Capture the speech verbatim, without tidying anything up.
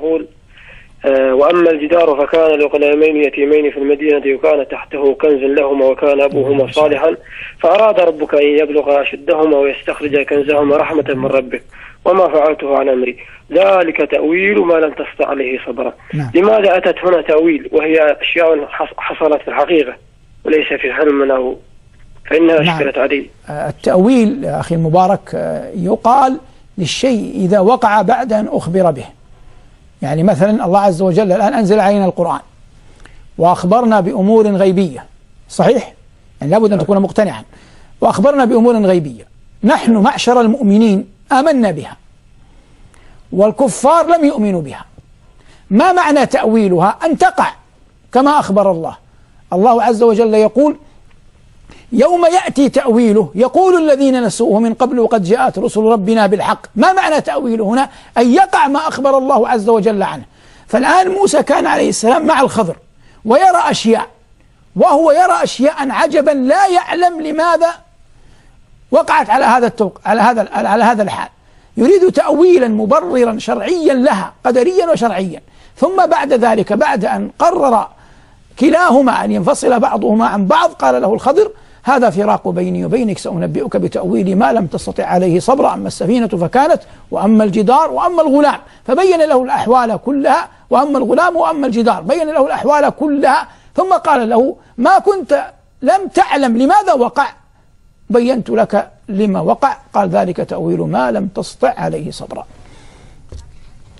يقول آه وأما الجدار فكان لغلامين يتيمين في المدينة وكان تحته كنز لهما وكان أبوهما صالحا فأراد ربك أن يبلغ أشدهما ويستخرج كنزهما رحمة من ربك وما فعلته عن أمري ذلك تأويل ما لم تستطع عليه صبرا. نعم. لماذا أتت هنا تأويل وهي أشياء حصلت في الحقيقة وليس في حلم أو فإنها نعم. أشكلت عليه. التأويل أخي المبارك يقال للشيء إذا وقع بعد أن أخبر به. يعني مثلا الله عز وجل الآن أنزل علينا القرآن وأخبرنا بأمور غيبية، صحيح؟ يعني لابد أن تكون مقتنعا. وأخبرنا بأمور غيبية، نحن معشر المؤمنين آمنا بها والكفار لم يؤمنوا بها. ما معنى تأويلها؟ أن تقع كما أخبر الله. الله عز وجل يقول يوم يأتي تأويله يقول الذين نسوه من قبل وقد جاءت رسل ربنا بالحق. ما معنى تأويله هنا؟ أن يقع ما أخبر الله عز وجل عنه. فالآن موسى كان عليه السلام مع الخضر ويرى أشياء، وهو يرى أشياء عجبا لا يعلم لماذا وقعت على هذا التوق على هذا على هذا الحال. يريد تأويلا مبررا شرعيا لها قدريا وشرعيا. ثم بعد ذلك بعد أن قرر كلاهما أن ينفصل بعضهما عن بعض قال له الخضر هذا فراق بيني وبينك سأنبئك بتأويل ما لم تستطع عليه صبرا. أما السفينة فكانت وأما الجدار وأما الغلام، فبين له الأحوال كلها، وأما الغلام وأما الجدار بين له الأحوال كلها. ثم قال له ما كنت لم تعلم لماذا وقع، بينت لك لما وقع. قال ذلك تأويل ما لم تستطع عليه صبرا.